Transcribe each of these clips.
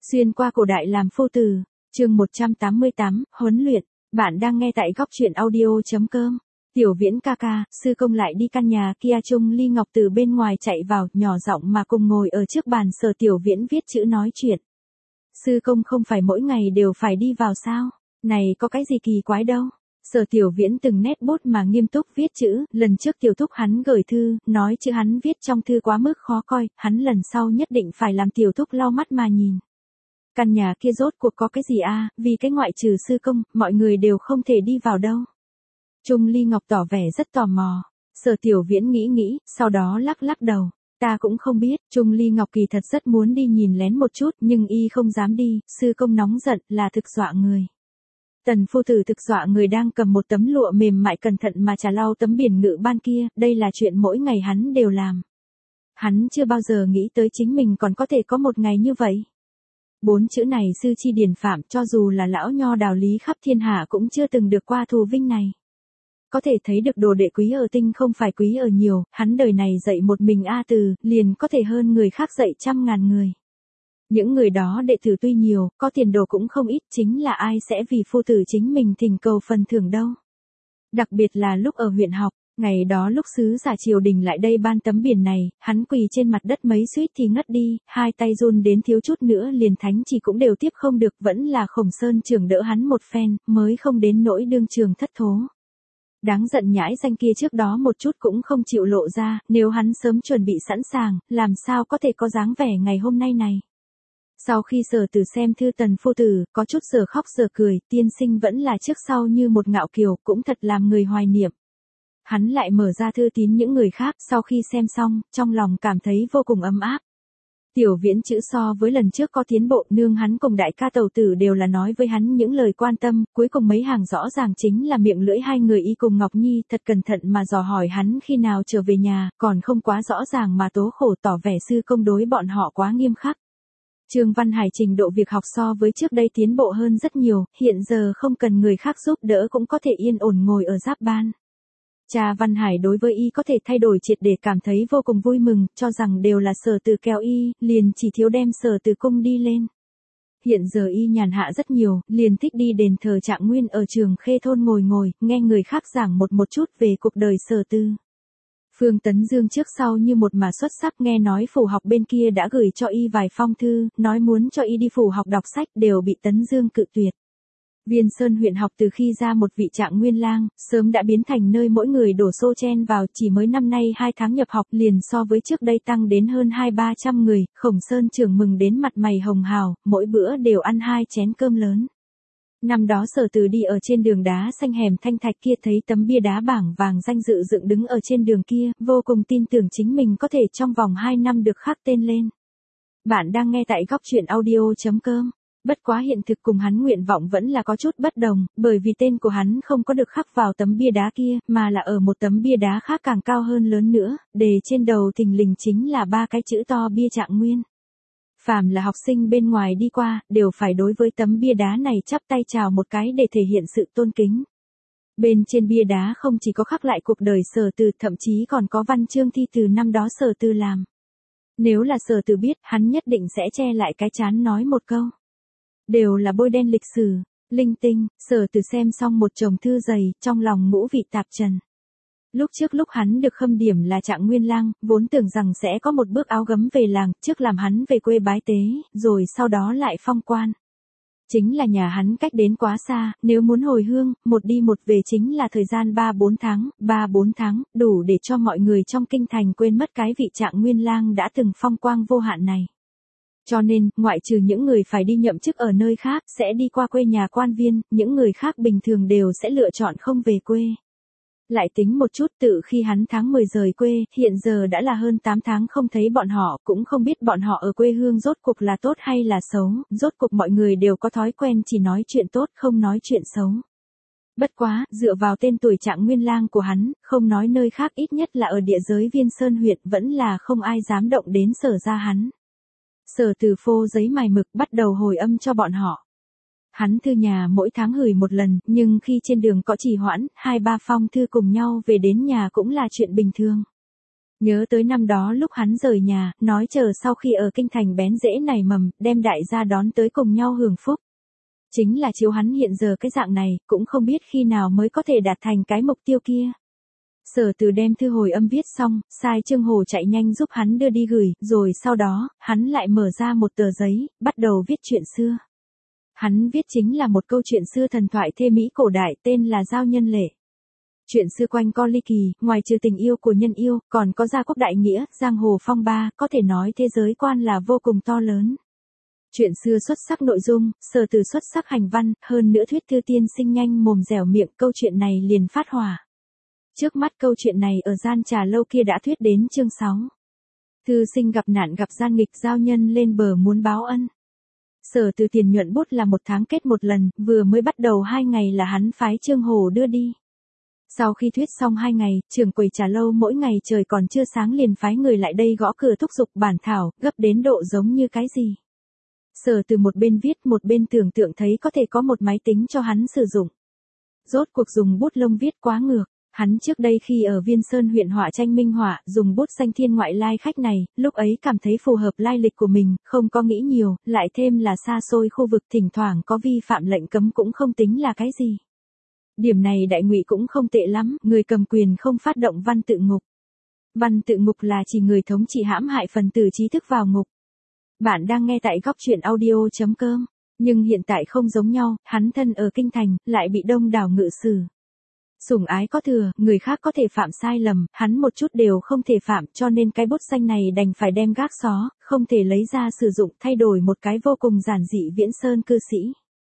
Xuyên qua cổ đại làm phu tử, chương 188, huấn luyện, bạn đang nghe tại góc truyện audio.com. Tiểu Viễn ca ca, sư công lại đi căn nhà kia. Trung Ly Ngọc từ bên ngoài chạy vào, nhỏ giọng mà cùng ngồi ở trước bàn Sở Tiểu Viễn viết chữ nói chuyện. Sư công không phải mỗi ngày đều phải đi vào sao? Này có cái gì kỳ quái đâu. Sở Tiểu Viễn từng nét bút mà nghiêm túc viết chữ, lần trước Tiểu Thúc hắn gửi thư, nói chữ hắn viết trong thư quá mức khó coi, hắn lần sau nhất định phải làm Tiểu Thúc lau mắt mà nhìn. Căn nhà kia rốt cuộc có cái gì a? Vì cái ngoại trừ sư công, mọi người đều không thể đi vào đâu. Trung Ly Ngọc tỏ vẻ rất tò mò. Sở Tiểu Viễn nghĩ, sau đó lắc đầu. Ta cũng không biết. Trung Ly Ngọc kỳ thật rất muốn đi nhìn lén một chút, nhưng y không dám đi, sư công nóng giận là thực dọa người. Tần phu tử thực dọa người đang cầm một tấm lụa mềm mại cẩn thận mà trà lau tấm biển ngự ban kia, đây là chuyện mỗi ngày hắn đều làm. Hắn chưa bao giờ nghĩ tới chính mình còn có thể có một ngày như vậy. 4 chữ này sư chi điển phạm, cho dù là lão nho đạo lý khắp thiên hạ cũng chưa từng được qua thù vinh này. Có thể thấy được đồ đệ quý ở tinh không phải quý ở nhiều, hắn đời này dạy một mình A Từ, liền có thể hơn người khác dạy trăm ngàn người. Những người đó đệ tử tuy nhiều, có tiền đồ cũng không ít, chính là ai sẽ vì phu tử chính mình thỉnh cầu phần thưởng đâu. Đặc biệt là lúc ở huyện học, ngày đó lúc sứ giả triều đình lại đây ban tấm biển này, hắn quỳ trên mặt đất mấy suýt thì ngất đi, hai tay run đến thiếu chút nữa liền thánh chỉ cũng đều tiếp không được, vẫn là Khổng Sơn trưởng đỡ hắn một phen, mới không đến nỗi đương trường thất thố. Đáng giận nhãi danh kia trước đó một chút cũng không chịu lộ ra, nếu hắn sớm chuẩn bị sẵn sàng, làm sao có thể có dáng vẻ ngày hôm nay này. Sau khi Sở Tử xem thư Tần phu tử, có chút giờ khóc giờ cười, tiên sinh vẫn là trước sau như một ngạo kiều, cũng thật làm người hoài niệm. Hắn lại mở ra thư tín những người khác, sau khi xem xong, trong lòng cảm thấy vô cùng ấm áp. Tiểu Viễn chữ so với lần trước có tiến bộ, nương hắn cùng đại ca Tẩu Tử đều là nói với hắn những lời quan tâm, cuối cùng mấy hàng rõ ràng chính là miệng lưỡi hai người y cùng Ngọc Nhi, thật cẩn thận mà dò hỏi hắn khi nào trở về nhà, còn không quá rõ ràng mà tố khổ tỏ vẻ sư công đối bọn họ quá nghiêm khắc. Trương Văn Hải trình độ việc học so với trước đây tiến bộ hơn rất nhiều, hiện giờ không cần người khác giúp đỡ cũng có thể yên ổn ngồi ở giáp ban. Cha Văn Hải đối với y có thể thay đổi triệt để cảm thấy vô cùng vui mừng, cho rằng đều là Sở Từ kéo y, liền chỉ thiếu đem Sở Từ cung đi lên. Hiện giờ y nhàn hạ rất nhiều, liền thích đi đền thờ Trạng Nguyên ở Trường Khê thôn ngồi, nghe người khác giảng một chút về cuộc đời Sở Từ. Phương Tấn Dương trước sau như một mà xuất sắc, nghe nói phủ học bên kia đã gửi cho y vài phong thư, nói muốn cho y đi phủ học đọc sách, đều bị Tấn Dương cự tuyệt. Viên Sơn huyện học từ khi ra một vị Trạng Nguyên lang, sớm đã biến thành nơi mỗi người đổ xô chen vào, chỉ mới năm nay 2 tháng nhập học liền so với trước đây tăng đến hơn 200-300 người, Khổng Sơn trưởng mừng đến mặt mày hồng hào, mỗi bữa đều ăn 2 chén cơm lớn. Năm đó Sở Từ đi ở trên đường đá xanh hẻm thanh thạch kia thấy tấm bia đá bảng vàng danh dự dựng đứng ở trên đường kia, vô cùng tin tưởng chính mình có thể trong vòng 2 năm được khắc tên lên. Bạn đang nghe tại góc truyện audio.com. Bất quá hiện thực cùng hắn nguyện vọng vẫn là có chút bất đồng, bởi vì tên của hắn không có được khắc vào tấm bia đá kia, mà là ở một tấm bia đá khác càng cao hơn lớn nữa, đề trên đầu thình lình chính là 3 cái chữ to bia Trạng Nguyên. Phàm là học sinh bên ngoài đi qua, đều phải đối với tấm bia đá này chắp tay chào một cái để thể hiện sự tôn kính. Bên trên bia đá không chỉ có khắc lại cuộc đời Sở Từ, thậm chí còn có văn chương thi từ năm đó Sở Từ làm. Nếu là Sở Từ biết, hắn nhất định sẽ che lại cái trán nói một câu. Đều là bôi đen lịch sử, linh tinh. Sở Từ xem xong một chồng thư dày, trong lòng ngũ vị tạp trần. Lúc trước lúc hắn được khâm điểm là Trạng Nguyên lang, vốn tưởng rằng sẽ có một bước áo gấm về làng, trước làm hắn về quê bái tế, rồi sau đó lại phong quan. Chính là nhà hắn cách đến quá xa, nếu muốn hồi hương, một đi một về chính là thời gian 3-4 tháng, đủ để cho mọi người trong kinh thành quên mất cái vị Trạng Nguyên lang đã từng phong quang vô hạn này. Cho nên, ngoại trừ những người phải đi nhậm chức ở nơi khác, sẽ đi qua quê nhà quan viên, những người khác bình thường đều sẽ lựa chọn không về quê. Lại tính một chút, tự khi hắn tháng 10 rời quê, hiện giờ đã là hơn 8 tháng không thấy bọn họ, cũng không biết bọn họ ở quê hương rốt cuộc là tốt hay là xấu, rốt cuộc mọi người đều có thói quen chỉ nói chuyện tốt không nói chuyện xấu. Bất quá, dựa vào tên tuổi Trạng Nguyên lang của hắn, không nói nơi khác ít nhất là ở địa giới Viên Sơn huyện vẫn là không ai dám động đến Sở ra hắn. Sở Từ phô giấy mài mực bắt đầu hồi âm cho bọn họ. Hắn thư nhà mỗi tháng gửi một lần, nhưng khi trên đường có trì hoãn, 2-3 phong thư cùng nhau về đến nhà cũng là chuyện bình thường. Nhớ tới năm đó lúc hắn rời nhà, nói chờ sau khi ở kinh thành bén rễ nảy mầm, đem đại gia đón tới cùng nhau hưởng phúc. Chính là chiếu hắn hiện giờ cái dạng này, cũng không biết khi nào mới có thể đạt thành cái mục tiêu kia. Sở Từ đem thư hồi âm viết xong, sai Trương Hồ chạy nhanh giúp hắn đưa đi gửi, rồi sau đó, hắn lại mở ra một tờ giấy, bắt đầu viết chuyện xưa. Hắn viết chính là một câu chuyện xưa thần thoại thê mỹ cổ đại tên là Giao Nhân Lệ. Chuyện xưa quanh co ly kỳ, ngoài trừ tình yêu của nhân yêu, còn có gia quốc đại nghĩa, giang hồ phong ba, có thể nói thế giới quan là vô cùng to lớn. Chuyện xưa xuất sắc nội dung, Sở Từ xuất sắc hành văn, hơn nữa thuyết thư tiên sinh nhanh mồm dẻo miệng, câu chuyện này liền phát hỏa. Trước mắt câu chuyện này ở gian trà lâu kia đã thuyết đến chương 6. Thư sinh gặp nạn gặp gian nghịch, giao nhân lên bờ muốn báo ân. Sở Từ tiền nhuận bút là 1 tháng kết một lần, vừa mới bắt đầu 2 ngày là hắn phái Trương Hồ đưa đi. Sau khi thuyết xong 2 ngày, trưởng quầy trà lâu mỗi ngày trời còn chưa sáng liền phái người lại đây gõ cửa thúc giục bản thảo, gấp đến độ giống như cái gì. Sở Từ một bên viết một bên tưởng tượng thấy có thể có một máy tính cho hắn sử dụng. Rốt cuộc dùng bút lông viết quá ngược. Hắn trước đây khi ở Viên Sơn huyện họa tranh minh họa, dùng bút danh thiên ngoại lai khách này, lúc ấy cảm thấy phù hợp lai lịch của mình, không có nghĩ nhiều, lại thêm là xa xôi khu vực thỉnh thoảng có vi phạm lệnh cấm cũng không tính là cái gì. Điểm này đại ngụy cũng không tệ lắm, người cầm quyền không phát động văn tự ngục. Văn tự ngục là chỉ người thống trị hãm hại phần tử trí thức vào ngục. Bạn đang nghe tại góc truyện audio.com, nhưng hiện tại không giống nhau, hắn thân ở kinh thành, lại bị đông đảo ngự xử. Sủng ái có thừa, người khác có thể phạm sai lầm, hắn một chút đều không thể phạm, cho nên cái bút danh này đành phải đem gác xó, không thể lấy ra sử dụng, thay đổi một cái vô cùng giản dị Viễn Sơn cư sĩ.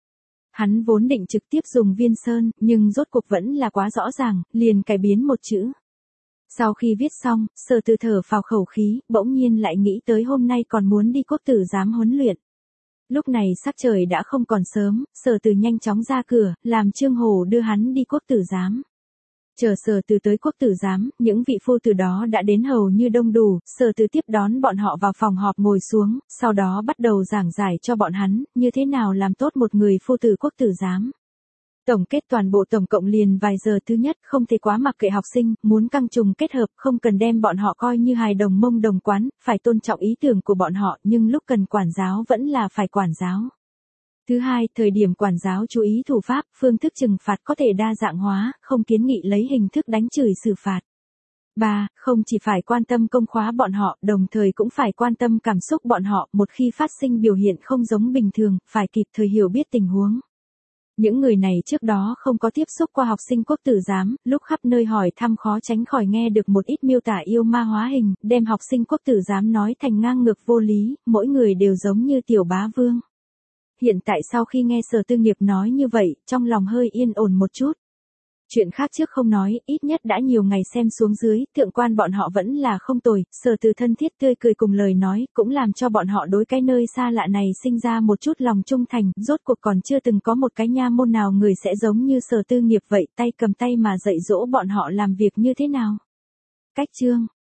Hắn vốn định trực tiếp dùng Viên Sơn, nhưng rốt cuộc vẫn là quá rõ ràng, liền cải biến một chữ. Sau khi viết xong, Sở Từ thở phào khẩu khí, bỗng nhiên lại nghĩ tới hôm nay còn muốn đi quốc tử giám huấn luyện. Lúc này sắc trời đã không còn sớm, Sở Từ nhanh chóng ra cửa, làm Trương Hồ đưa hắn đi quốc tử giám. Chờ Sở Từ tới quốc tử giám, những vị phu tử đó đã đến hầu như đông đủ, Sở Từ tiếp đón bọn họ vào phòng họp ngồi xuống, sau đó bắt đầu giảng giải cho bọn hắn, như thế nào làm tốt một người phu tử quốc tử giám. Tổng kết toàn bộ tổng cộng liền vài giờ. Thứ nhất, không thể quá mặc kệ học sinh, muốn căng trùng kết hợp, không cần đem bọn họ coi như hài đồng mông đồng quán, phải tôn trọng ý tưởng của bọn họ, nhưng lúc cần quản giáo vẫn là phải quản giáo. Thứ hai, thời điểm quản giáo chú ý thủ pháp, phương thức trừng phạt có thể đa dạng hóa, không kiến nghị lấy hình thức đánh chửi xử phạt. 3. Không chỉ phải quan tâm công khóa bọn họ, đồng thời cũng phải quan tâm cảm xúc bọn họ, một khi phát sinh biểu hiện không giống bình thường, phải kịp thời hiểu biết tình huống. Những người này trước đó không có tiếp xúc qua học sinh quốc tử giám, lúc khắp nơi hỏi thăm khó tránh khỏi nghe được một ít miêu tả yêu ma hóa hình, đem học sinh quốc tử giám nói thành ngang ngược vô lý, mỗi người đều giống như tiểu bá vương. Hiện tại sau khi nghe Sở Tư Nghiệp nói như vậy, trong lòng hơi yên ổn một chút. Chuyện khác trước không nói, ít nhất đã nhiều ngày xem xuống dưới, thượng quan bọn họ vẫn là không tồi, Sở Từ thân thiết tươi cười cùng lời nói, cũng làm cho bọn họ đối cái nơi xa lạ này sinh ra một chút lòng trung thành, rốt cuộc còn chưa từng có một cái nha môn nào người sẽ giống như Sở Tư Nghiệp vậy, tay cầm tay mà dạy dỗ bọn họ làm việc như thế nào. Cách chương